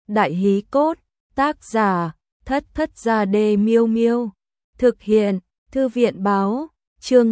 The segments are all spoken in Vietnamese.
Đại hí cốt, tác giả, Thất Thất Gia Đê Miêu Miêu. Thực hiện, Thư viện báo, chương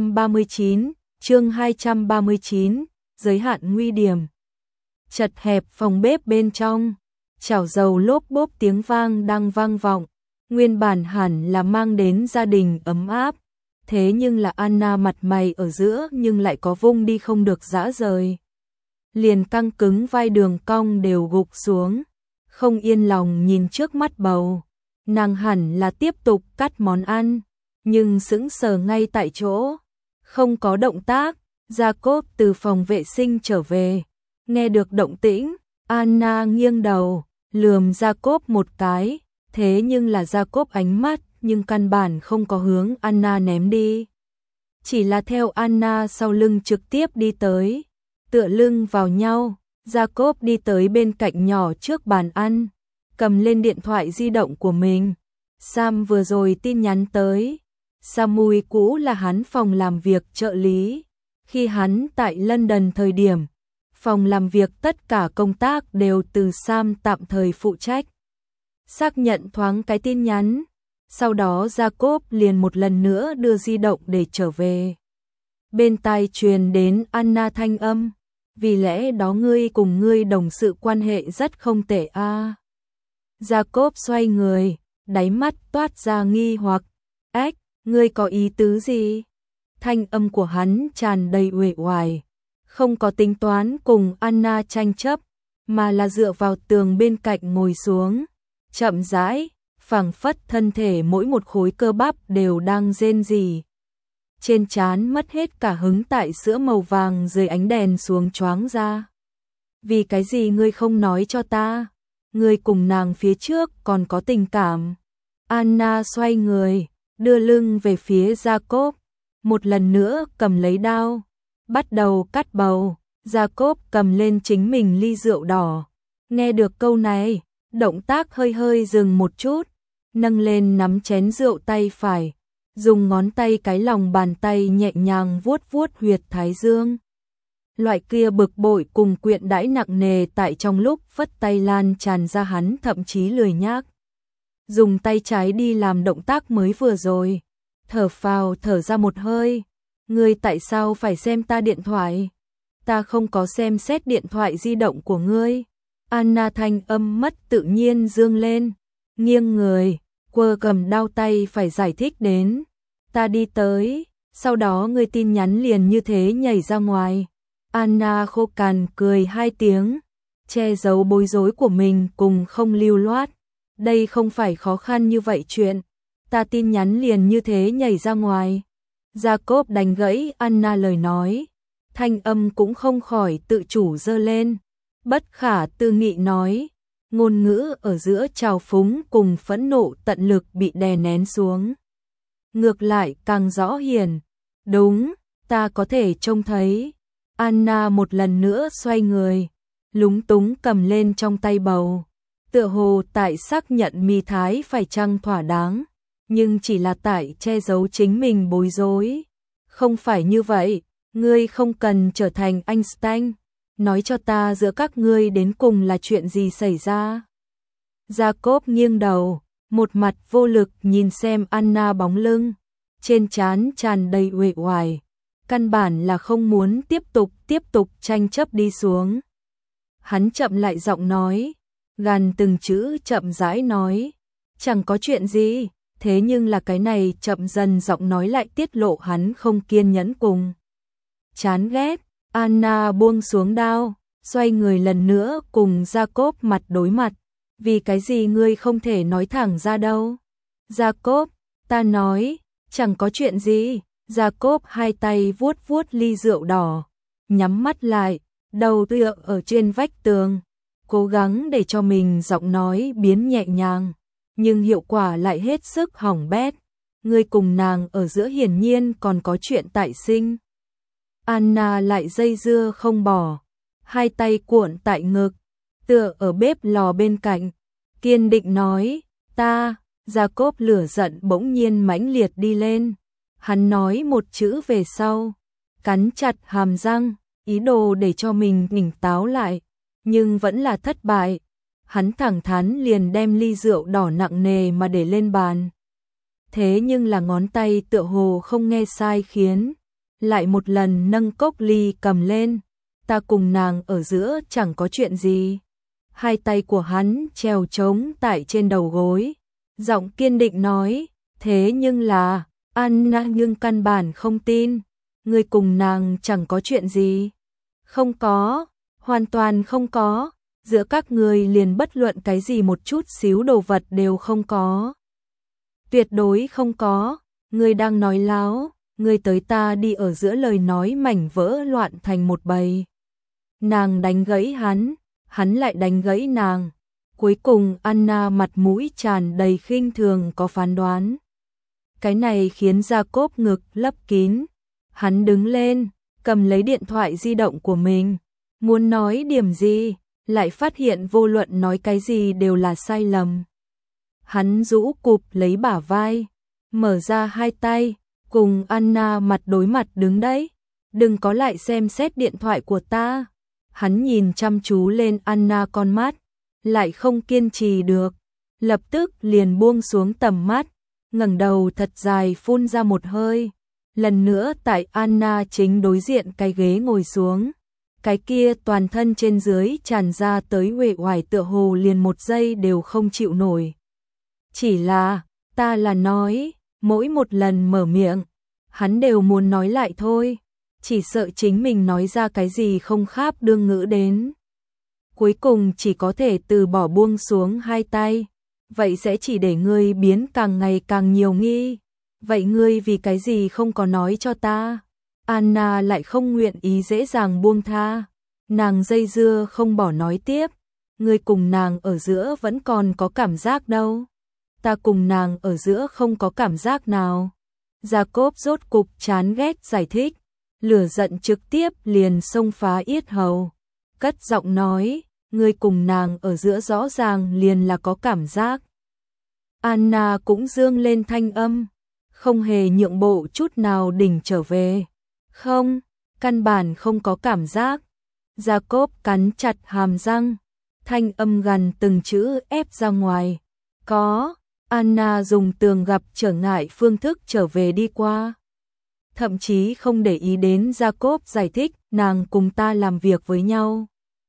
239, giới hạn nguy điểm. Chật hẹp phòng bếp bên trong, chảo dầu lốp bốp tiếng vang đang vang vọng, nguyên bản hẳn là mang đến gia đình ấm áp. Thế nhưng là Anna mặt mày ở giữa nhưng lại có vung đi không được dã rời. Liền căng cứng vai đường cong đều gục xuống, không yên lòng nhìn trước mắt bầu. Nàng hẳn là tiếp tục cắt món ăn, nhưng sững sờ ngay tại chỗ, không có động tác. Jacob từ phòng vệ sinh trở về, nghe được động tĩnh, Anna nghiêng đầu, lườm Jacob một cái, thế nhưng là Jacob ánh mắt nhưng căn bản không có hướng Anna ném đi. Chỉ là theo Anna sau lưng trực tiếp đi tới, tựa lưng vào nhau, Jacob đi tới bên cạnh nhỏ trước bàn ăn, cầm lên điện thoại di động của mình. Sam vừa rồi tin nhắn tới. Samui cũ là hắn phòng làm việc trợ lý. Khi hắn tại London thời điểm, phòng làm việc tất cả công tác đều từ Sam tạm thời phụ trách. Xác nhận thoáng cái tin nhắn, sau đó Jacob liền một lần nữa đưa di động để trở về. Bên tai truyền đến Anna thanh âm, vì lẽ đó ngươi cùng ngươi đồng sự quan hệ rất không tệ a. Jacob xoay người, đáy mắt toát ra nghi hoặc, ếch, ngươi có ý tứ gì? Thanh âm của hắn tràn đầy uể oải, không có tính toán cùng Anna tranh chấp, mà là dựa vào tường bên cạnh ngồi xuống, chậm rãi, phảng phất thân thể mỗi một khối cơ bắp đều đang rên rỉ. Trên trán mất hết cả hứng tại sữa màu vàng dưới ánh đèn xuống choáng ra. Vì cái gì ngươi không nói cho ta? Ngươi cùng nàng phía trước còn có tình cảm. Anna xoay người, đưa lưng về phía Jacob, một lần nữa cầm lấy đao, bắt đầu cắt bầu. Jacob cầm lên chính mình ly rượu đỏ. Nghe được câu này, động tác hơi hơi dừng một chút, nâng lên nắm chén rượu tay phải, dùng ngón tay cái lòng bàn tay nhẹ nhàng vuốt vuốt huyệt thái dương. Loại kia bực bội cùng quyện đãi nặng nề tại trong lúc phất tay lan tràn ra, hắn thậm chí lười nhác dùng tay trái đi làm động tác mới vừa rồi. Thở phào thở ra một hơi, ngươi tại sao phải xem ta điện thoại? Ta không có xem xét điện thoại di động của ngươi. Anna thanh âm mất tự nhiên dương lên, nghiêng người, quơ cầm đao tay phải giải thích đến. Ta đi tới, sau đó ngươi tin nhắn liền như thế nhảy ra ngoài. Anna khô cằn cười hai tiếng, che giấu bối rối của mình cùng không lưu loát. Đây không phải khó khăn như vậy chuyện. Ta tin nhắn liền như thế nhảy ra ngoài. Jacob đánh gãy Anna lời nói, thanh âm cũng không khỏi tự chủ dơ lên. Bất khả tư nghị nói, ngôn ngữ ở giữa trào phúng cùng phẫn nộ tận lực bị đè nén xuống. Ngược lại càng rõ hiển. Đúng, ta có thể trông thấy. Anna một lần nữa xoay người, lúng túng cầm lên trong tay bầu, tựa hồ tại xác nhận mì thái phải chăng thỏa đáng, nhưng chỉ là tại che giấu chính mình bối rối. Không phải như vậy, ngươi không cần trở thành Einstein, nói cho ta giữa các ngươi đến cùng là chuyện gì xảy ra. Jacob nghiêng đầu, một mặt vô lực nhìn xem Anna bóng lưng, trên trán tràn đầy uể oải, căn bản là không muốn tiếp tục tranh chấp đi xuống. Hắn chậm lại giọng nói, gàn từng chữ chậm rãi nói, chẳng có chuyện gì. Thế nhưng là cái này chậm dần giọng nói lại tiết lộ hắn không kiên nhẫn cùng chán ghét. Anna buông xuống đao, xoay người lần nữa cùng Jacob mặt đối mặt. Vì cái gì ngươi không thể nói thẳng ra đâu? Jacob, ta nói, chẳng có chuyện gì. Jacob hai tay vuốt vuốt ly rượu đỏ, nhắm mắt lại, đầu tựa ở trên vách tường, cố gắng để cho mình giọng nói biến nhẹ nhàng, nhưng hiệu quả lại hết sức hỏng bét. Ngươi cùng nàng ở giữa hiển nhiên còn có chuyện tại sinh. Anna lại dây dưa không bỏ, hai tay cuộn tại ngực, tựa ở bếp lò bên cạnh, kiên định nói, ta. Jacob lửa giận bỗng nhiên mãnh liệt đi lên. Hắn nói một chữ về sau, cắn chặt hàm răng, ý đồ để cho mình tỉnh táo lại, nhưng vẫn là thất bại. Hắn thẳng thắn liền đem ly rượu đỏ nặng nề mà để lên bàn. Thế nhưng là ngón tay tựa hồ không nghe sai khiến, lại một lần nâng cốc ly cầm lên. Ta cùng nàng ở giữa chẳng có chuyện gì. Hai tay của hắn treo trống tại trên đầu gối, giọng kiên định nói, thế nhưng là, Anna nhưng căn bản không tin, ngươi cùng nàng chẳng có chuyện gì. Không có, hoàn toàn không có, giữa các người liền bất luận cái gì một chút xíu đồ vật đều không có. Tuyệt đối không có, ngươi đang nói láo, ngươi tới ta đi ở giữa lời nói mảnh vỡ loạn thành một bầy. Nàng đánh gãy hắn lại đánh gãy nàng. Cuối cùng Anna mặt mũi tràn đầy khinh thường có phán đoán. Cái này khiến Jacob ngực lấp kín. Hắn đứng lên, cầm lấy điện thoại di động của mình. Muốn nói điểm gì, lại phát hiện vô luận nói cái gì đều là sai lầm. Hắn rũ cụp lấy bả vai, mở ra hai tay, cùng Anna mặt đối mặt đứng đấy. Đừng có lại xem xét điện thoại của ta. Hắn nhìn chăm chú lên Anna con mắt, lại không kiên trì được, lập tức liền buông xuống tầm mắt, ngẩng đầu thật dài phun ra một hơi. Lần nữa tại Anna chính đối diện cái ghế ngồi xuống, cái kia toàn thân trên dưới tràn ra tới uể oải tựa hồ liền một giây đều không chịu nổi. Chỉ là, ta là nói, mỗi một lần mở miệng, hắn đều muốn nói lại thôi, chỉ sợ chính mình nói ra cái gì không kháp đương ngữ đến. Cuối cùng chỉ có thể từ bỏ buông xuống hai tay, vậy sẽ chỉ để ngươi biến càng ngày càng nhiều nghi. Vậy ngươi vì cái gì không có nói cho ta? Anna lại không nguyện ý dễ dàng buông tha. Nàng dây dưa không bỏ nói tiếp. Ngươi cùng nàng ở giữa vẫn còn có cảm giác đâu. Ta cùng nàng ở giữa không có cảm giác nào. Jacob rốt cục chán ghét giải thích. Lửa giận trực tiếp liền xông phá yết hầu. Cất giọng nói, ngươi cùng nàng ở giữa rõ ràng liền là có cảm giác. Anna cũng dương lên thanh âm, không hề nhượng bộ chút nào đỉnh trở về. Không, căn bản không có cảm giác. Jacob cắn chặt hàm răng, thanh âm gần từng chữ ép ra ngoài. Có, Anna dùng tường gặp trở ngại phương thức trở về đi qua. Thậm chí không để ý đến Jacob giải thích nàng cùng ta làm việc với nhau.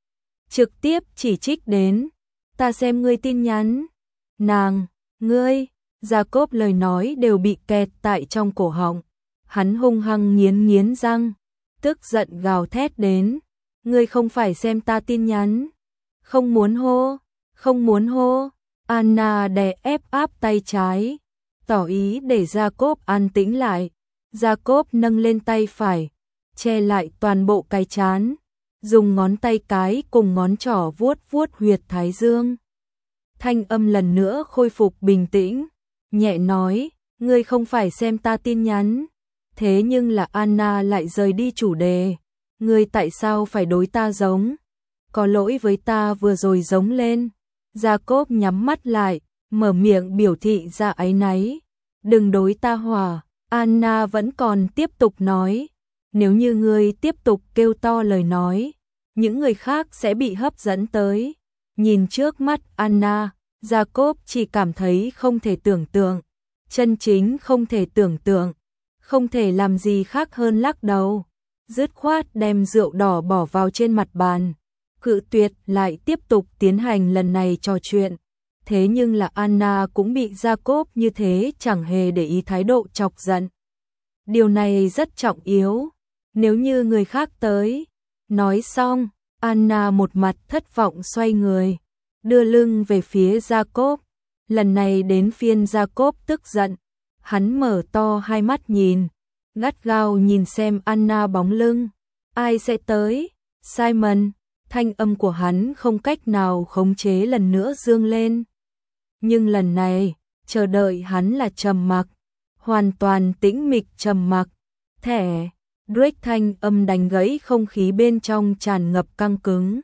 Trực tiếp chỉ trích đến, ta xem ngươi tin nhắn. Nàng, ngươi, Jacob lời nói đều bị kẹt tại trong cổ họng. Hắn hung hăng nghiến răng, tức giận gào thét đến. Ngươi không phải xem ta tin nhắn. Không muốn hô, không muốn hô. Anna đè ép áp tay trái, tỏ ý để Jacob an tĩnh lại. Jacob nâng lên tay phải, che lại toàn bộ cái trán, dùng ngón tay cái cùng ngón trỏ vuốt vuốt huyệt thái dương. Thanh âm lần nữa khôi phục bình tĩnh, nhẹ nói, ngươi không phải xem ta tin nhắn. Thế nhưng là Anna lại rời đi chủ đề. Ngươi tại sao phải đối ta giống? Có lỗi với ta vừa rồi giống lên. Jacob nhắm mắt lại, mở miệng biểu thị ra áy náy. Đừng đối ta hỏa. Anna vẫn còn tiếp tục nói. Nếu như ngươi tiếp tục kêu to lời nói, những người khác sẽ bị hấp dẫn tới. Nhìn trước mắt Anna, Jacob chỉ cảm thấy không thể tưởng tượng. Chân chính không thể tưởng tượng. Không thể làm gì khác hơn lắc đầu. Dứt khoát đem rượu đỏ bỏ vào trên mặt bàn. Cự tuyệt lại tiếp tục tiến hành lần này trò chuyện. Thế nhưng là Anna cũng bị Jacob như thế chẳng hề để ý thái độ chọc giận. Điều này rất trọng yếu. Nếu như người khác tới. Nói xong, Anna một mặt thất vọng xoay người, đưa lưng về phía Jacob. Lần này đến phiên Jacob tức giận. Hắn mở to hai mắt nhìn, gắt gao nhìn xem Anna bóng lưng. Ai sẽ tới? Simon. Thanh âm của hắn không cách nào khống chế lần nữa dương lên. Nhưng lần này, chờ đợi hắn là trầm mặc, hoàn toàn tĩnh mịch trầm mặc. Thẻ, Drake thanh âm đánh gãy không khí bên trong tràn ngập căng cứng.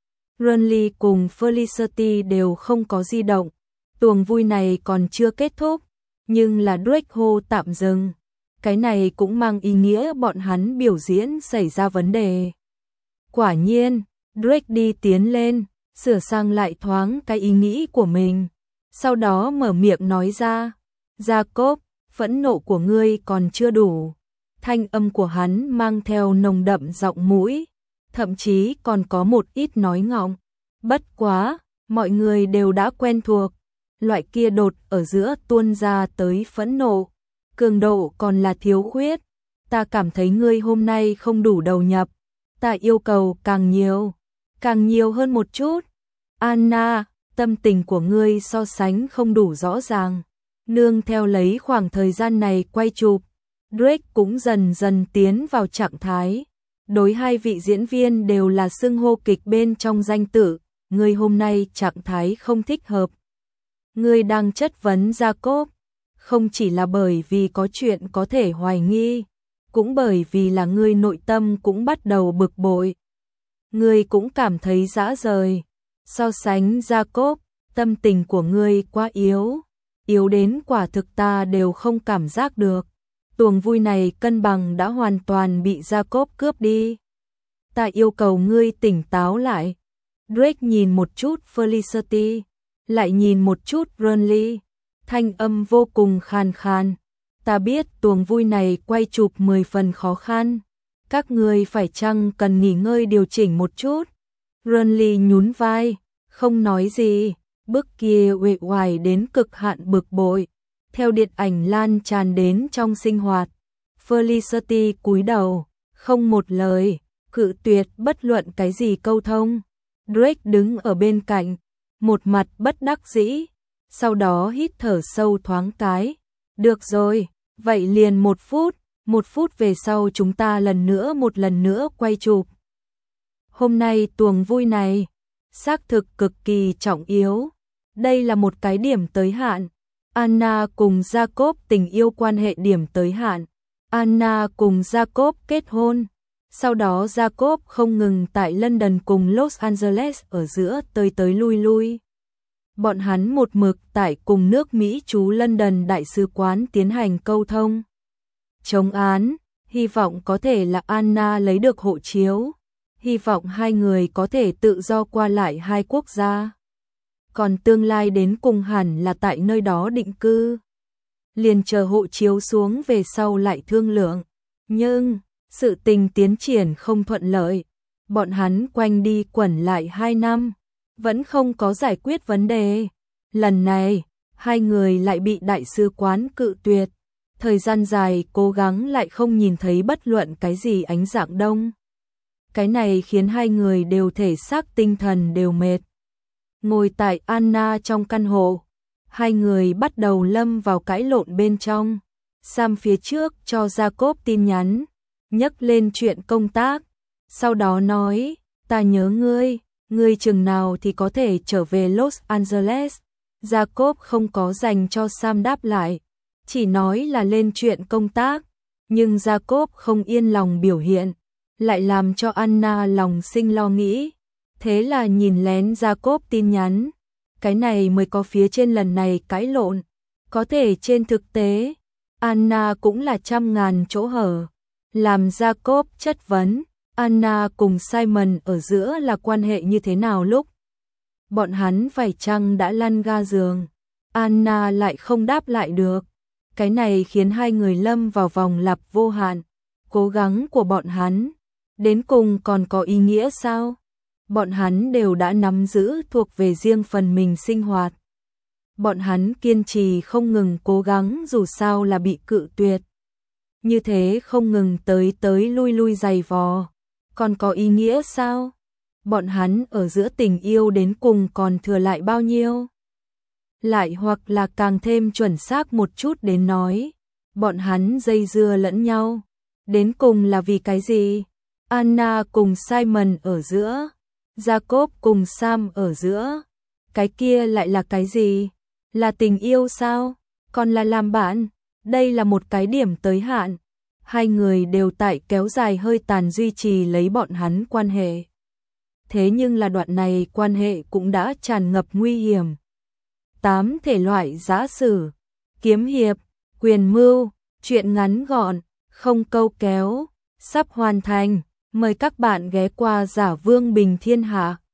Renly cùng Felicity đều không có di động. Tuồng vui này còn chưa kết thúc, nhưng là Drake hô tạm dừng. Cái này cũng mang ý nghĩa bọn hắn biểu diễn xảy ra vấn đề. Quả nhiên, Drake đi tiến lên, sửa sang lại thoáng cái ý nghĩ của mình, sau đó mở miệng nói ra, Jacob, phẫn nộ của ngươi còn chưa đủ. Thanh âm của hắn mang theo nồng đậm giọng mũi, thậm chí còn có một ít nói ngọng. Bất quá, mọi người đều đã quen thuộc, loại kia đột ở giữa tuôn ra tới phẫn nộ, cường độ còn là thiếu khuyết. Ta cảm thấy ngươi hôm nay không đủ đầu nhập, ta yêu cầu càng nhiều hơn một chút. Anna, tâm tình của ngươi so sánh không đủ rõ ràng. Nương theo lấy khoảng thời gian này quay chụp, Drake cũng dần dần tiến vào trạng thái. Đối hai vị diễn viên đều là xưng hô kịch bên trong danh tự, ngươi hôm nay trạng thái không thích hợp. Ngươi đang chất vấn Jacob, không chỉ là bởi vì có chuyện có thể hoài nghi, cũng bởi vì là ngươi nội tâm cũng bắt đầu bực bội. Ngươi cũng cảm thấy dã rời. So sánh Jacob, tâm tình của ngươi quá yếu đến quả thực ta đều không cảm giác được. Tuồng vui này cân bằng đã hoàn toàn bị Jacob cướp đi. Ta yêu cầu ngươi tỉnh táo lại. Drake nhìn một chút Felicity, lại nhìn một chút Burnley, thanh âm vô cùng khàn khàn. Ta biết tuồng vui này quay chụp 10 phần khó khăn. Các ngươi phải chăng cần nghỉ ngơi điều chỉnh một chút. Burnley nhún vai, không nói gì, bức kia uể oải đến cực hạn bực bội. Theo điện ảnh lan tràn đến trong sinh hoạt, Felicity cúi đầu, không một lời, cự tuyệt bất luận cái gì câu thông. Drake đứng ở bên cạnh, một mặt bất đắc dĩ, sau đó hít thở sâu thoáng cái. Được rồi, vậy liền 1 phút về sau chúng ta một lần nữa quay chụp. Hôm nay tuồng vui này, xác thực cực kỳ trọng yếu. Đây là một cái điểm tới hạn. Anna cùng Jacob tình yêu quan hệ điểm tới hạn. Anna cùng Jacob kết hôn. Sau đó Jacob không ngừng tại London cùng Los Angeles ở giữa tới lui. Bọn hắn một mực tại cùng nước Mỹ trú London đại sứ quán tiến hành câu thông. Chống án, hy vọng có thể là Anna lấy được hộ chiếu. Hy vọng hai người có thể tự do qua lại hai quốc gia. Còn tương lai đến cùng hẳn là tại nơi đó định cư. Liền chờ hộ chiếu xuống về sau lại thương lượng. Nhưng, sự tình tiến triển không thuận lợi. Bọn hắn quanh đi quẩn lại 2 năm, vẫn không có giải quyết vấn đề. Lần này, hai người lại bị đại sứ quán cự tuyệt. Thời gian dài cố gắng lại không nhìn thấy bất luận cái gì ánh dạng đông. Cái này khiến hai người đều thể xác tinh thần đều mệt. Ngồi tại Anna trong căn hộ, hai người bắt đầu lâm vào cãi lộn bên trong. Sam phía trước cho Jacob tin nhắn, nhắc lên chuyện công tác, sau đó nói, ta nhớ ngươi chừng nào thì có thể trở về Los Angeles. Jacob không có dành cho Sam đáp lại, chỉ nói là lên chuyện công tác, nhưng Jacob không yên lòng biểu hiện, lại làm cho Anna lòng sinh lo nghĩ. Thế là nhìn lén Jacob tin nhắn, cái này mới có phía trên lần này cãi lộn. Có thể trên thực tế, Anna cũng là trăm ngàn chỗ hở. Làm Jacob chất vấn, Anna cùng Simon ở giữa là quan hệ như thế nào lúc bọn hắn phải chăng đã lăn ga giường. Anna lại không đáp lại được. Cái này khiến hai người lâm vào vòng lặp vô hạn. Cố gắng của bọn hắn, đến cùng còn có ý nghĩa sao? Bọn hắn đều đã nắm giữ thuộc về riêng phần mình sinh hoạt. Bọn hắn kiên trì không ngừng cố gắng dù sao là bị cự tuyệt. Như thế không ngừng tới lui giày vò. Còn có ý nghĩa sao? Bọn hắn ở giữa tình yêu đến cùng còn thừa lại bao nhiêu? Lại hoặc là càng thêm chuẩn xác một chút đến nói, bọn hắn dây dưa lẫn nhau. Đến cùng là vì cái gì? Anna cùng Simon ở giữa, Jacob cùng Sam ở giữa. Cái kia lại là cái gì? Là tình yêu sao? Còn là làm bạn? Đây là một cái điểm tới hạn. Hai người đều tại kéo dài hơi tàn duy trì lấy bọn hắn quan hệ. Thế nhưng là đoạn này quan hệ cũng đã tràn ngập nguy hiểm. 8 thể loại giã sử, kiếm hiệp, quyền mưu, truyện ngắn gọn, không câu kéo, sắp hoàn thành. Mời các bạn ghé qua Giả Vương Bình Thiên Hạ.